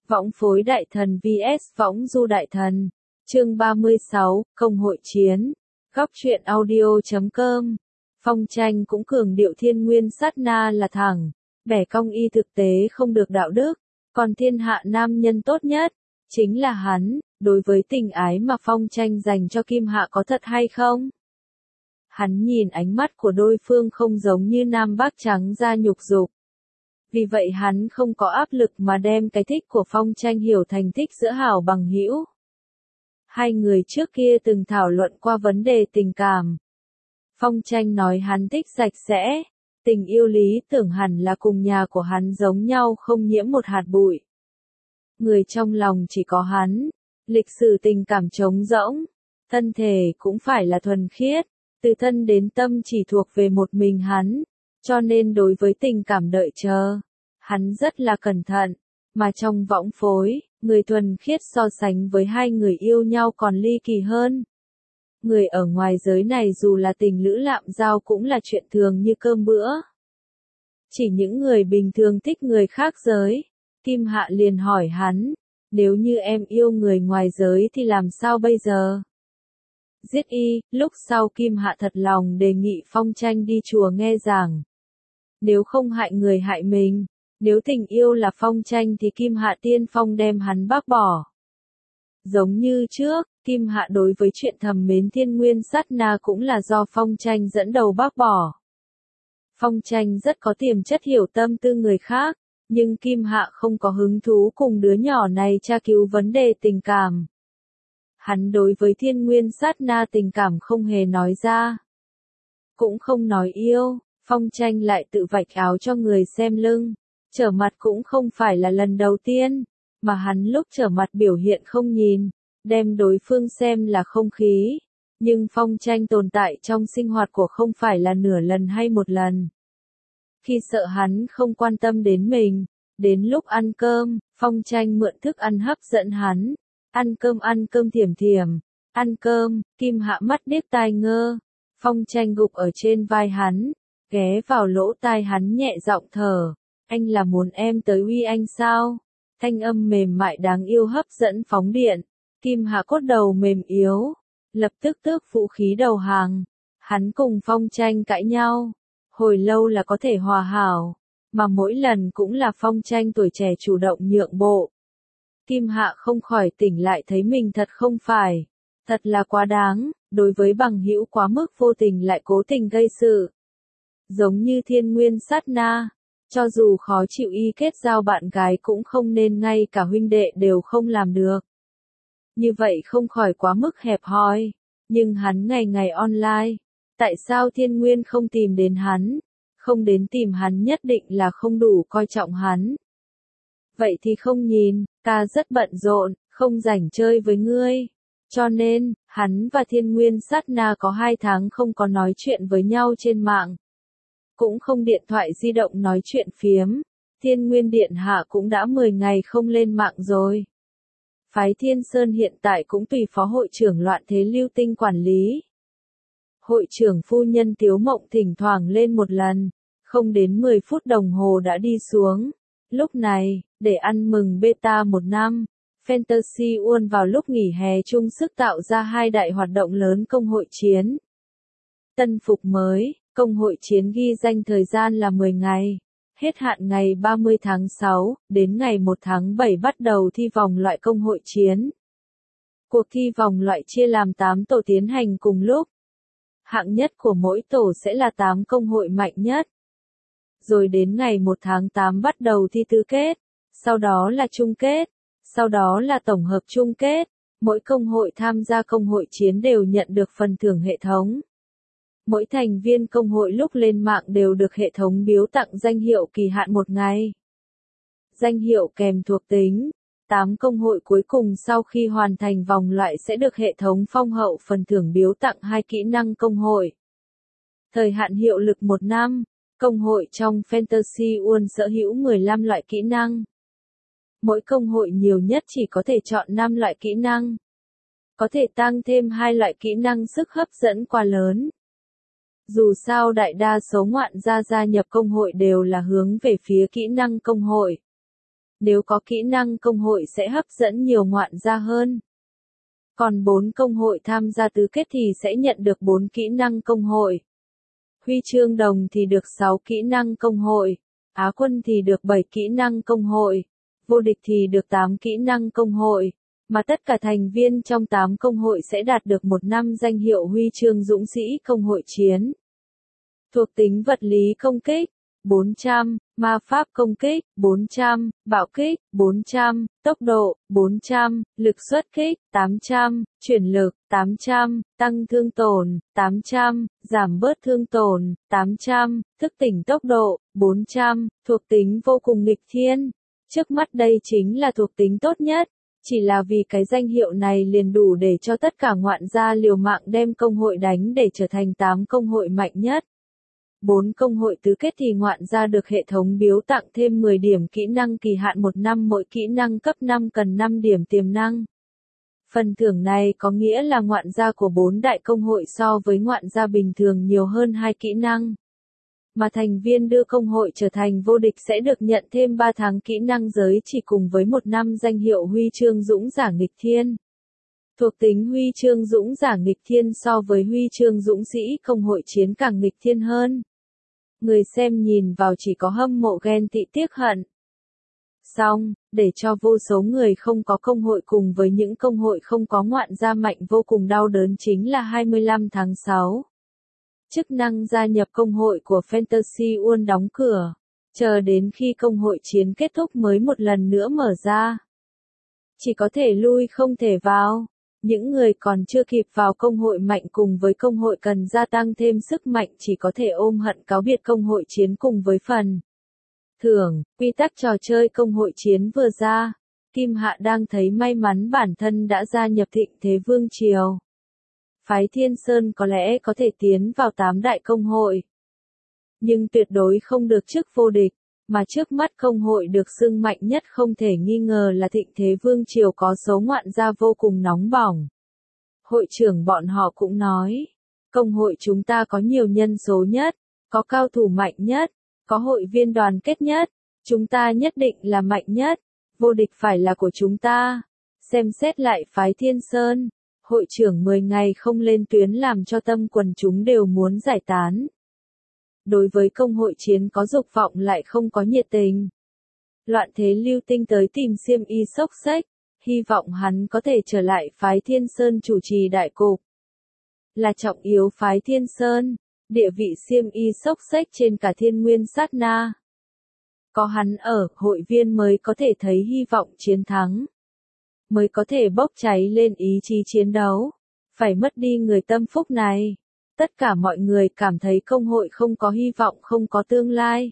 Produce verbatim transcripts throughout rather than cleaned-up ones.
Võng phối đại thần vs võng du đại thần. Chương ba mươi sáu, Công hội chiến. Góc truyện audio chấm com. Phong Tranh cũng cường điệu thiên nguyên sát na là thẳng, bẻ cong y thực tế không được đạo đức, còn thiên hạ nam nhân tốt nhất, chính là hắn, đối với tình ái mà Phong Tranh dành cho Kim Hạ có thật hay không? Hắn nhìn ánh mắt của đối phương không giống như nam bắc trắng da nhục dục. Vì vậy hắn không có áp lực mà đem cái thích của Phong Tranh hiểu thành thích giữa hảo bằng hữu. Hai người trước kia từng thảo luận qua vấn đề tình cảm. Phong Tranh nói hắn thích sạch sẽ, tình yêu lý tưởng hẳn là cùng nhà của hắn giống nhau không nhiễm một hạt bụi. Người trong lòng chỉ có hắn, lịch sử tình cảm trống rỗng, thân thể cũng phải là thuần khiết, từ thân đến tâm chỉ thuộc về một mình hắn, cho nên đối với tình cảm đợi chờ, hắn rất là cẩn thận, mà trong võng phối, người thuần khiết so sánh với hai người yêu nhau còn ly kỳ hơn. Người ở ngoài giới này dù là tình lữ lạm giao cũng là chuyện thường như cơm bữa. Chỉ những người bình thường thích người khác giới. Kim Hạ liền hỏi hắn, nếu như em yêu người ngoài giới thì làm sao bây giờ? Giết y, lúc sau Kim Hạ thật lòng đề nghị Phong Tranh đi chùa nghe giảng. Nếu không hại người hại mình, nếu tình yêu là Phong Tranh thì Kim Hạ tiên phong đem hắn bác bỏ. Giống như trước, Kim Hạ đối với chuyện thầm mến thiên nguyên sát na cũng là do Phong Tranh dẫn đầu bác bỏ. Phong Tranh rất có tiềm chất hiểu tâm tư người khác, nhưng Kim Hạ không có hứng thú cùng đứa nhỏ này tra cứu vấn đề tình cảm. Hắn đối với thiên nguyên sát na tình cảm không hề nói ra. Cũng không nói yêu, Phong Tranh lại tự vạch áo cho người xem lưng. Trở mặt cũng không phải là lần đầu tiên, mà hắn lúc trở mặt biểu hiện không nhìn, đem đối phương xem là không khí. Nhưng Phong Tranh tồn tại trong sinh hoạt của không phải là nửa lần hay một lần. Khi sợ hắn không quan tâm đến mình, đến lúc ăn cơm, Phong Tranh mượn thức ăn hấp dẫn hắn. Ăn cơm ăn cơm thiểm thiểm, ăn cơm, Kim Hạ mắt điếc tai ngơ. Phong Tranh gục ở trên vai hắn, ghé vào lỗ tai hắn nhẹ giọng thở. Anh là muốn em tới uy anh sao? Thanh âm mềm mại đáng yêu hấp dẫn phóng điện. Kim Hạ cốt đầu mềm yếu, lập tức tước vũ khí đầu hàng. Hắn cùng Phong Tranh cãi nhau. Hồi lâu là có thể hòa hảo, mà mỗi lần cũng là Phong Tranh tuổi trẻ chủ động nhượng bộ. Kim Hạ không khỏi tỉnh lại thấy mình thật không phải, thật là quá đáng, đối với bằng hữu quá mức vô tình lại cố tình gây sự. Giống như thiên nguyên sát na, cho dù khó chịu y kết giao bạn gái cũng không nên ngay cả huynh đệ đều không làm được. Như vậy không khỏi quá mức hẹp hòi, nhưng hắn ngày ngày online, tại sao thiên nguyên không tìm đến hắn, không đến tìm hắn nhất định là không đủ coi trọng hắn. Vậy thì không nhìn, ta rất bận rộn, không rảnh chơi với ngươi. Cho nên, hắn và thiên nguyên sát na có hai tháng không có nói chuyện với nhau trên mạng. Cũng không điện thoại di động nói chuyện phiếm. Thiên nguyên điện hạ cũng đã mười ngày không lên mạng rồi. Phái Thiên Sơn hiện tại cũng tùy phó hội trưởng Loạn Thế Lưu Tinh quản lý. Hội trưởng phu nhân Tiếu Mộng thỉnh thoảng lên một lần, không đến mười phút đồng hồ đã đi xuống. Lúc này, để ăn mừng beta một năm, Fantasy World vào lúc nghỉ hè chung sức tạo ra hai đại hoạt động lớn công hội chiến. Tân phục mới, công hội chiến ghi danh thời gian là mười ngày, hết hạn ngày ba mươi tháng sáu, đến ngày một tháng bảy bắt đầu thi vòng loại công hội chiến. Cuộc thi vòng loại chia làm tám tổ tiến hành cùng lúc. Hạng nhất của mỗi tổ sẽ là tám công hội mạnh nhất. Rồi đến ngày một tháng tám bắt đầu thi tứ kết, sau đó là chung kết, sau đó là tổng hợp chung kết. Mỗi công hội tham gia công hội chiến đều nhận được phần thưởng hệ thống. Mỗi thành viên công hội lúc lên mạng đều được hệ thống biếu tặng danh hiệu kỳ hạn một ngày. Danh hiệu kèm thuộc tính. tám công hội cuối cùng sau khi hoàn thành vòng loại sẽ được hệ thống phong hậu phần thưởng biếu tặng hai kỹ năng công hội. Thời hạn hiệu lực một năm. Công hội trong Fantasy World sở hữu mười lăm loại kỹ năng. Mỗi công hội nhiều nhất chỉ có thể chọn năm loại kỹ năng. Có thể tăng thêm hai loại kỹ năng sức hấp dẫn quá lớn. Dù sao đại đa số ngoạn gia gia nhập công hội đều là hướng về phía kỹ năng công hội. Nếu có kỹ năng công hội sẽ hấp dẫn nhiều ngoạn gia hơn. Còn bốn công hội tham gia tứ kết thì sẽ nhận được bốn kỹ năng công hội. Huy chương đồng thì được sáu kỹ năng công hội. Á quân thì được bảy kỹ năng công hội. Vô địch thì được tám kỹ năng công hội. Mà tất cả thành viên trong tám công hội sẽ đạt được một năm danh hiệu huy chương dũng sĩ công hội chiến. Thuộc tính vật lý công kích, bốn trăm, ma pháp công kích, bốn trăm, bạo kích, bốn trăm, tốc độ, bốn trăm, lực xuất kích, tám trăm, chuyển lực, tám trăm, tăng thương tổn, tám trăm, giảm bớt thương tổn, tám trăm, thức tỉnh tốc độ, bốn trăm, thuộc tính vô cùng nghịch thiên. Trước mắt đây chính là thuộc tính tốt nhất. Chỉ là vì cái danh hiệu này liền đủ để cho tất cả ngoạn gia liều mạng đem công hội đánh để trở thành tám công hội mạnh nhất. bốn công hội tứ kết thì ngoạn gia được hệ thống biếu tặng thêm mười điểm kỹ năng kỳ hạn một năm, mỗi kỹ năng cấp năm cần năm điểm tiềm năng. Phần thưởng này có nghĩa là ngoạn gia của bốn đại công hội so với ngoạn gia bình thường nhiều hơn hai kỹ năng. Mà thành viên đưa công hội trở thành vô địch sẽ được nhận thêm ba tháng kỹ năng giới chỉ cùng với một năm danh hiệu huy chương dũng giả nghịch thiên. Thuộc tính huy chương dũng giả nghịch thiên so với huy chương dũng sĩ công hội chiến càng nghịch thiên hơn. Người xem nhìn vào chỉ có hâm mộ ghen tị tiếc hận. Xong, để cho vô số người không có công hội cùng với những công hội không có ngoạn gia mạnh vô cùng đau đớn chính là hai mươi lăm tháng sáu. Chức năng gia nhập công hội của Fantasy World đóng cửa, chờ đến khi công hội chiến kết thúc mới một lần nữa mở ra. Chỉ có thể lui không thể vào. Những người còn chưa kịp vào công hội mạnh cùng với công hội cần gia tăng thêm sức mạnh chỉ có thể ôm hận cáo biệt công hội chiến cùng với phần thưởng. Quy tắc trò chơi công hội chiến vừa ra, Kim Hạ đang thấy may mắn bản thân đã gia nhập Thịnh Thế Vương Triều. Phái Thiên Sơn có lẽ có thể tiến vào tám đại công hội, nhưng tuyệt đối không được chức vô địch, mà trước mắt công hội được xưng mạnh nhất không thể nghi ngờ là Thịnh Thế Vương Triều có số ngoạn gia vô cùng nóng bỏng. Hội trưởng bọn họ cũng nói, công hội chúng ta có nhiều nhân số nhất, có cao thủ mạnh nhất, có hội viên đoàn kết nhất, chúng ta nhất định là mạnh nhất, vô địch phải là của chúng ta. Xem xét lại phái Thiên Sơn, hội trưởng mười ngày không lên tuyến làm cho tâm quần chúng đều muốn giải tán. Đối với công hội chiến có dục vọng lại không có nhiệt tình. Loạn thế lưu tinh tới tìm Xiêm Y Sốc Xếch, hy vọng hắn có thể trở lại phái Thiên Sơn chủ trì đại cục. Là trọng yếu phái Thiên Sơn, địa vị Xiêm Y Sốc Xếch trên cả thiên nguyên sát na. Có hắn ở, hội viên mới có thể thấy hy vọng chiến thắng. Mới có thể bốc cháy lên ý chí chiến đấu. Phải mất đi người tâm phúc này. Tất cả mọi người cảm thấy công hội không có hy vọng, không có tương lai.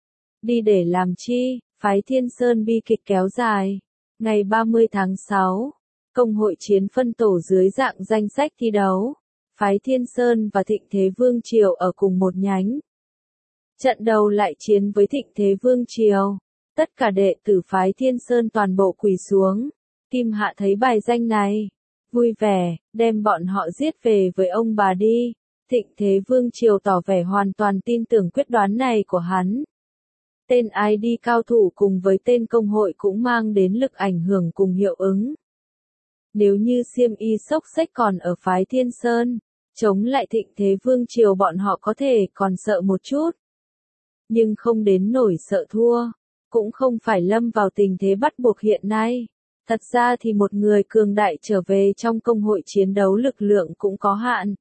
Đi để làm chi, phái Thiên Sơn bi kịch kéo dài. Ngày ba mươi tháng sáu, công hội chiến phân tổ dưới dạng danh sách thi đấu. Phái Thiên Sơn và Thịnh Thế Vương Triều ở cùng một nhánh. Trận đầu lại chiến với Thịnh Thế Vương Triều. Tất cả đệ tử phái Thiên Sơn toàn bộ quỳ xuống. Kim Hạ thấy bài danh này. Vui vẻ, đem bọn họ giết về với ông bà đi. Thịnh Thế Vương Triều tỏ vẻ hoàn toàn tin tưởng quyết đoán này của hắn. Tên i đê cao thủ cùng với tên công hội cũng mang đến lực ảnh hưởng cùng hiệu ứng. Nếu như Xiêm Y Sốc Xếch còn ở phái Thiên Sơn, chống lại Thịnh Thế Vương Triều bọn họ có thể còn sợ một chút. Nhưng không đến nổi sợ thua, cũng không phải lâm vào tình thế bắt buộc hiện nay. Thật ra thì một người cường đại trở về trong công hội chiến đấu lực lượng cũng có hạn.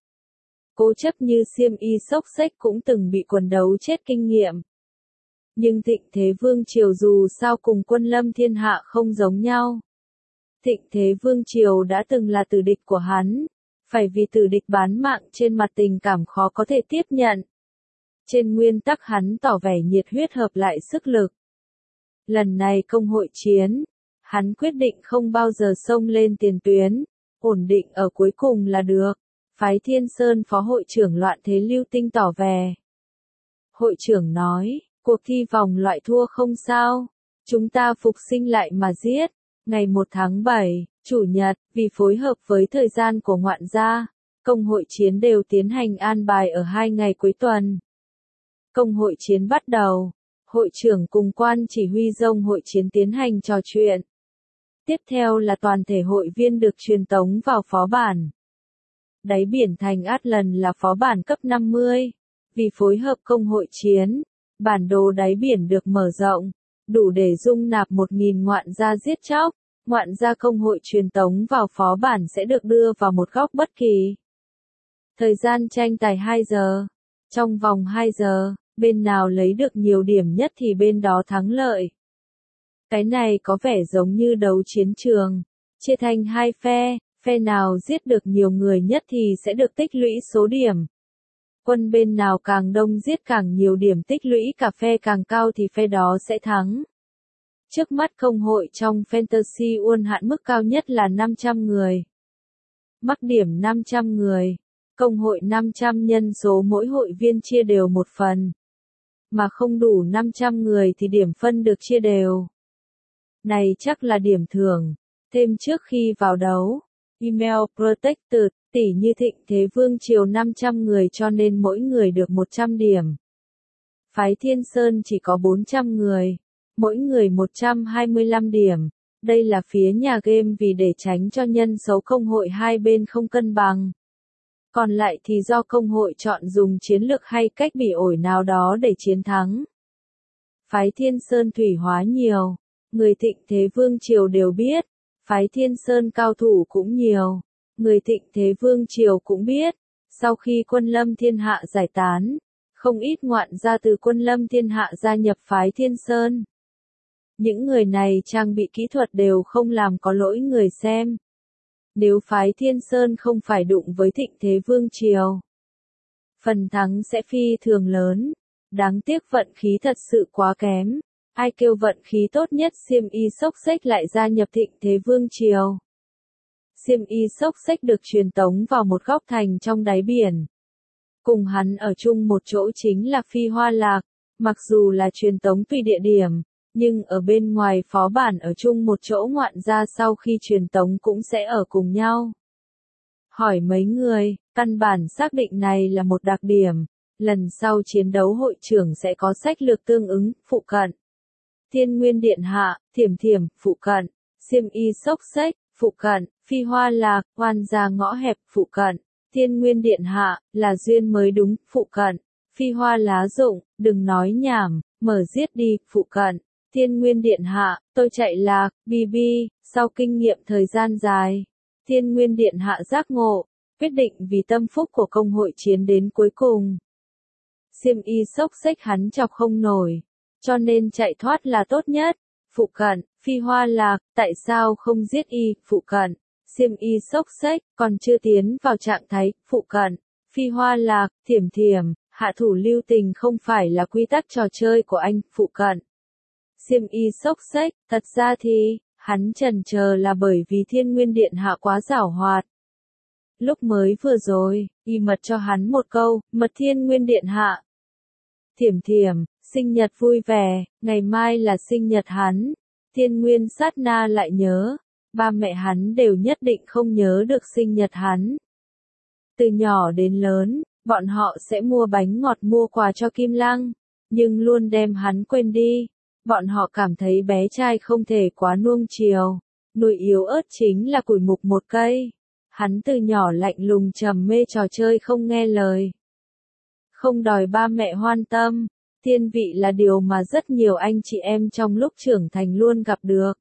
Cố chấp như Xiêm Y Sốc Xếch cũng từng bị quần đấu chết kinh nghiệm. Nhưng Thịnh Thế Vương Triều dù sao cùng Quân Lâm Thiên Hạ không giống nhau. Thịnh Thế Vương Triều đã từng là tử địch của hắn, phải vì tử địch bán mạng trên mặt tình cảm khó có thể tiếp nhận. Trên nguyên tắc hắn tỏ vẻ nhiệt huyết hợp lại sức lực. Lần này công hội chiến, hắn quyết định không bao giờ xông lên tiền tuyến, ổn định ở cuối cùng là được. Phái Thiên Sơn phó hội trưởng Loạn Thế Lưu Tinh tỏ vẻ. Hội trưởng nói, cuộc thi vòng loại thua không sao, chúng ta phục sinh lại mà giết. Ngày một tháng bảy, Chủ nhật, vì phối hợp với thời gian của ngoạn gia, công hội chiến đều tiến hành an bài ở hai ngày cuối tuần. Công hội chiến bắt đầu. Hội trưởng cùng quan chỉ huy dông hội chiến tiến hành trò chuyện. Tiếp theo là toàn thể hội viên được truyền tống vào phó bản. Đáy biển thành Atlan là phó bản cấp năm mươi. Vì phối hợp công hội chiến, bản đồ đáy biển được mở rộng, đủ để dung nạp một nghìn ngoạn gia giết chóc. Ngoạn gia công hội truyền tống vào phó bản sẽ được đưa vào một góc bất kỳ. Thời gian tranh tài hai giờ. Trong vòng hai giờ, bên nào lấy được nhiều điểm nhất thì bên đó thắng lợi. Cái này có vẻ giống như đấu chiến trường, chia thành hai phe, phe nào giết được nhiều người nhất thì sẽ được tích lũy số điểm. Quân bên nào càng đông giết càng nhiều điểm tích lũy cả phe càng cao thì phe đó sẽ thắng. Trước mắt công hội trong Fantasy World hạn mức cao nhất là năm trăm người. Mắc điểm năm trăm người. Công hội năm trăm nhân số mỗi hội viên chia đều một phần. Mà không đủ năm trăm người thì điểm phân được chia đều. Này chắc là điểm thưởng. Thêm trước khi vào đấu. Email Protected, tỷ như Thịnh Thế Vương Triều năm trăm người cho nên mỗi người được một trăm điểm. Phái Thiên Sơn chỉ có bốn trăm người. Mỗi người một trăm hai mươi lăm điểm. Đây là phía nhà game vì để tránh cho nhân số công hội hai bên không cân bằng. Còn lại thì do công hội chọn dùng chiến lược hay cách bị ổi nào đó để chiến thắng. Phái Thiên Sơn thủy hóa nhiều. Người Thịnh Thế Vương Triều đều biết. Phái Thiên Sơn cao thủ cũng nhiều. Người Thịnh Thế Vương Triều cũng biết. Sau khi quân Lâm Thiên Hạ giải tán, không ít ngoạn gia từ quân Lâm Thiên Hạ gia nhập phái Thiên Sơn. Những người này trang bị kỹ thuật đều không làm có lỗi người xem. Nếu phái Thiên Sơn không phải đụng với Thịnh Thế Vương Triều, phần thắng sẽ phi thường lớn. Đáng tiếc vận khí thật sự quá kém. Ai kêu vận khí tốt nhất Xiêm Y Sốc Xếch lại gia nhập Thịnh Thế Vương Triều. Xiêm Y Sốc Xếch được truyền tống vào một góc thành trong đáy biển. Cùng hắn ở chung một chỗ chính là Phi Hoa Lạc, mặc dù là truyền tống tùy địa điểm, nhưng ở bên ngoài phó bản ở chung một chỗ ngoạn gia sau khi truyền tống cũng sẽ ở cùng nhau. Hỏi mấy người, căn bản xác định này là một đặc điểm, lần sau chiến đấu hội trưởng sẽ có sách lược tương ứng, phụ cận. Thiên Nguyên Điện Hạ, Thiểm Thiểm, phụ cận. Xiêm Y Sốc Xếch, phụ cận. Phi Hoa Lạc, Oan Gia Ngõ Hẹp, phụ cận. Thiên Nguyên Điện Hạ, là duyên mới đúng, phụ cận. Phi Hoa Lá Rụng, đừng nói nhảm, mở giết đi, phụ cận. Thiên Nguyên Điện Hạ, tôi chạy lạc, bi bi, sau kinh nghiệm thời gian dài. Thiên Nguyên Điện Hạ giác ngộ, quyết định vì tâm phúc của công hội chiến đến cuối cùng. Xiêm Y Sốc Xếch hắn chọc không nổi, cho nên chạy thoát là tốt nhất. Phụ cận, Phi Hoa Lạc, tại sao không giết y, phụ cận. Xiêm Y Sốc Xếch, còn chưa tiến vào trạng thái, phụ cận. Phi Hoa Lạc, Thiểm Thiểm, hạ thủ lưu tình không phải là quy tắc trò chơi của anh, phụ cận. Xiêm Y Sốc Xếch, thật ra thì, hắn chần chờ là bởi vì Thiên Nguyên Điện Hạ quá giảo hoạt. Lúc mới vừa rồi, y mật cho hắn một câu, mật Thiên Nguyên Điện Hạ. Thiểm Thiểm, sinh nhật vui vẻ, ngày mai là sinh nhật hắn. Thiên Nguyên sát na lại nhớ, ba mẹ hắn đều nhất định không nhớ được sinh nhật hắn. Từ nhỏ đến lớn, bọn họ sẽ mua bánh ngọt mua quà cho Kim Lăng, nhưng luôn đem hắn quên đi. Bọn họ cảm thấy bé trai không thể quá nuông chiều, nuôi yếu ớt chính là củi mục một cây. Hắn từ nhỏ lạnh lùng trầm mê trò chơi không nghe lời. Không đòi ba mẹ hoan tâm, thiên vị là điều mà rất nhiều anh chị em trong lúc trưởng thành luôn gặp được.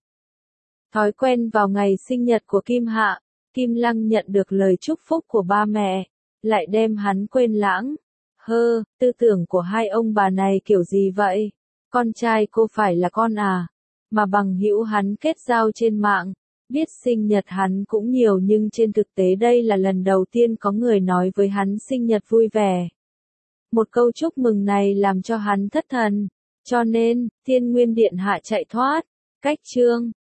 Thói quen vào ngày sinh nhật của Kim Hạ, Kim Lăng nhận được lời chúc phúc của ba mẹ, lại đem hắn quên lãng. Hơ, tư tưởng của hai ông bà này kiểu gì vậy? Con trai cô phải là con à? Mà bằng hữu hắn kết giao trên mạng, biết sinh nhật hắn cũng nhiều nhưng trên thực tế đây là lần đầu tiên có người nói với hắn sinh nhật vui vẻ. Một câu chúc mừng này làm cho hắn thất thần, cho nên, Thiên Nguyên Điện Hạ chạy thoát. Cách chương